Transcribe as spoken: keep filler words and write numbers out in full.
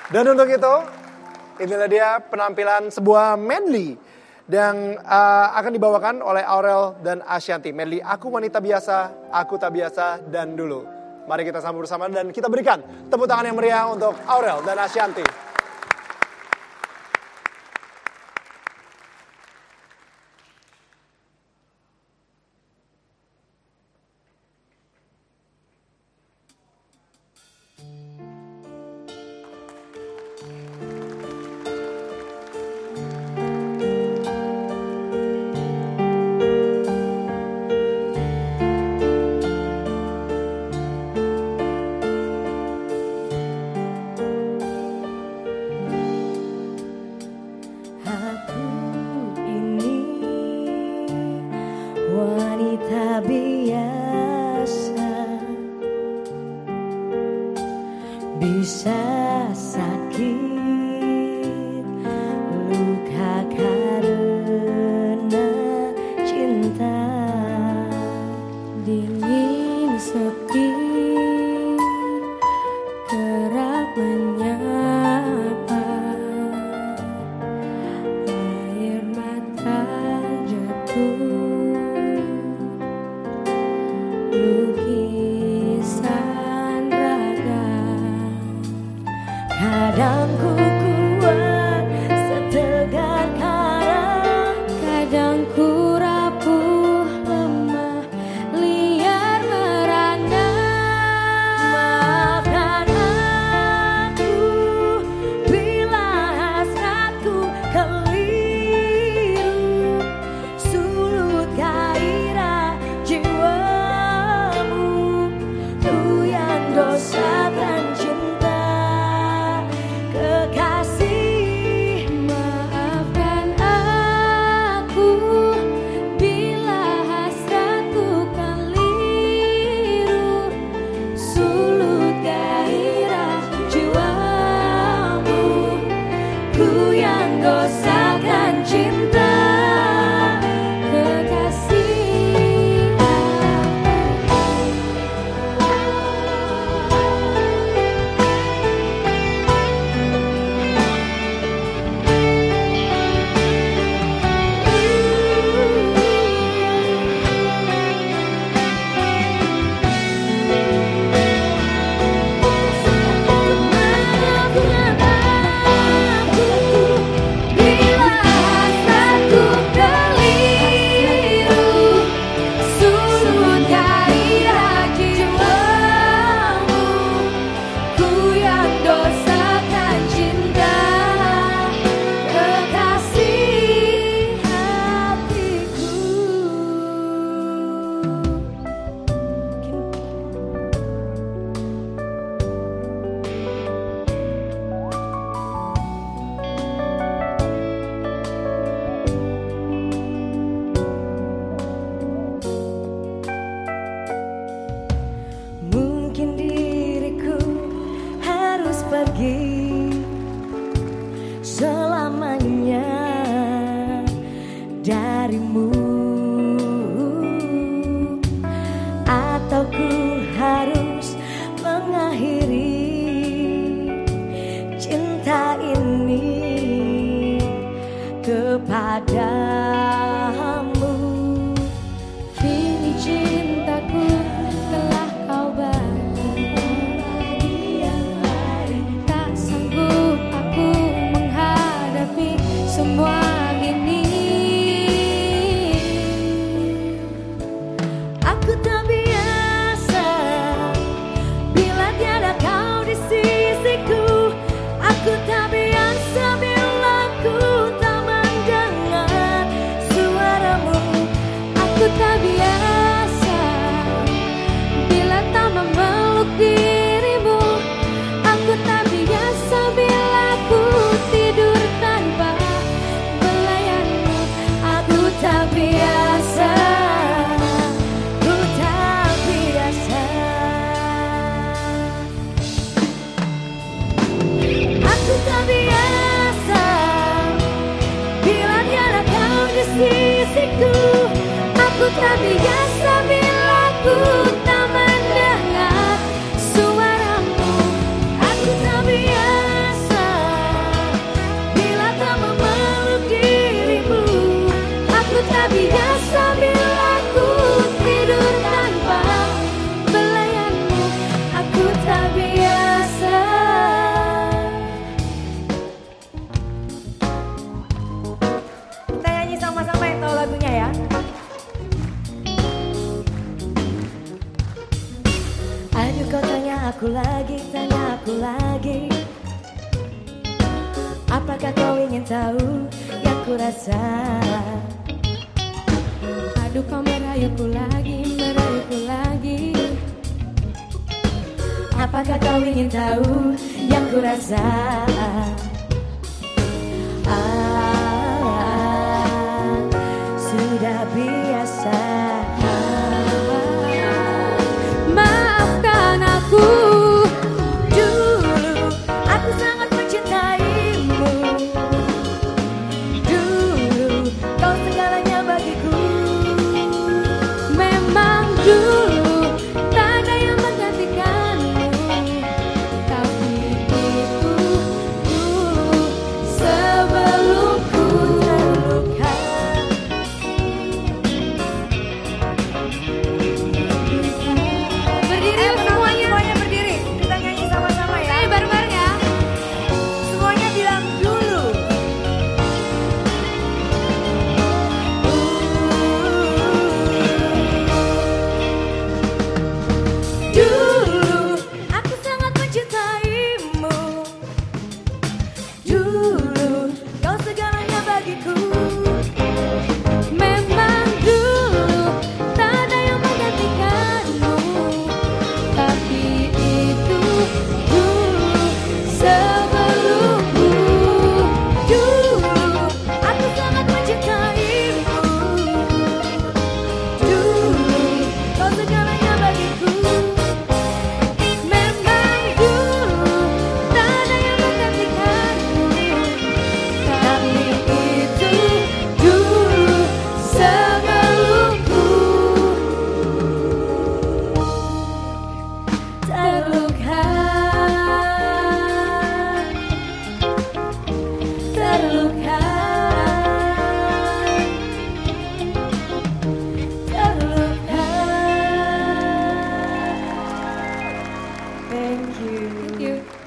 Dan untuk itu, inilah dia penampilan sebuah medley yang uh, akan dibawakan oleh Aurel dan Ashanty. Medley Aku Wanita Biasa, Aku Tak Biasa, dan Dulu. Mari kita sambut bersama dan kita berikan tepuk tangan yang meriah untuk Aurel dan Ashanty. Wanita biasa, bisa sakit, luka karena cinta, dingin sepi, kerap menyapa, air mata jatuh, lukisan raga. Kadang ku kuat setegar karang, kadang ku rapuh lemah, liar merana. Maafkan aku bila hasratku keliru, sulut gairah jiwamu, ku yang dosakan cinta kekasih. Maafkan aku bila hasratku keliru, sulut gairah jiwamu, ku yang dosakan cinta kekasih. Mungkin diriku harus pergi selamanya darimu, atau ku harus mengakhiri cinta ini kepadamu. Kini cintaku telah kau bagi yang lain, tak sanggup aku menghadapi semua ini. Aku tak biasa bila tiada kau di sisiku. Aku tak biasa bila ku tak mendengar suaramu. Aku tak biasa bila tak memeluk dirimu. Aku tak biasa bila ku tidur tanpa belayanmu. Aku tak biasa, ku tak biasa. Aku tak biasa bila tiada kau di sisiku. Aku tak biasa bila ku tak mendengar suaramu. Aku tak biasa aku lagi, tanya aku lagi. Apakah kau ingin tahu yang ku rasa? Aduh kau merayuku lagi, merayuku lagi. Apakah kau ingin tahu yang ku rasa? Ah, sudah biasa. Maafkan aku. Dulu aku sangat mencintaimu. Dulu kau segalanya bagiku. Memang dulu tak ada yang menggantikanmu. Tapi itu dulu sebelum ku terluka. Berdiri yuk semuanya. Semuanya berdiri. Kita nyanyi sama-sama ya. Nyanyi bareng-bareng ya. Semuanya bilang dulu. Dulu aku sangat mencintaimu. Dulu kau segalanya bagiku. Memang dulu tak ada yang menggantikanmu. Tapi itu dulu sebelumku. Dulu aku sangat mencintaimu. Dulu kau segalanya bagiku. Memang dulu tak ada yang menggantikanmu. Tapi itu dulu sebelumku terluka. Terluka. Terluka. Thank you. Thank you.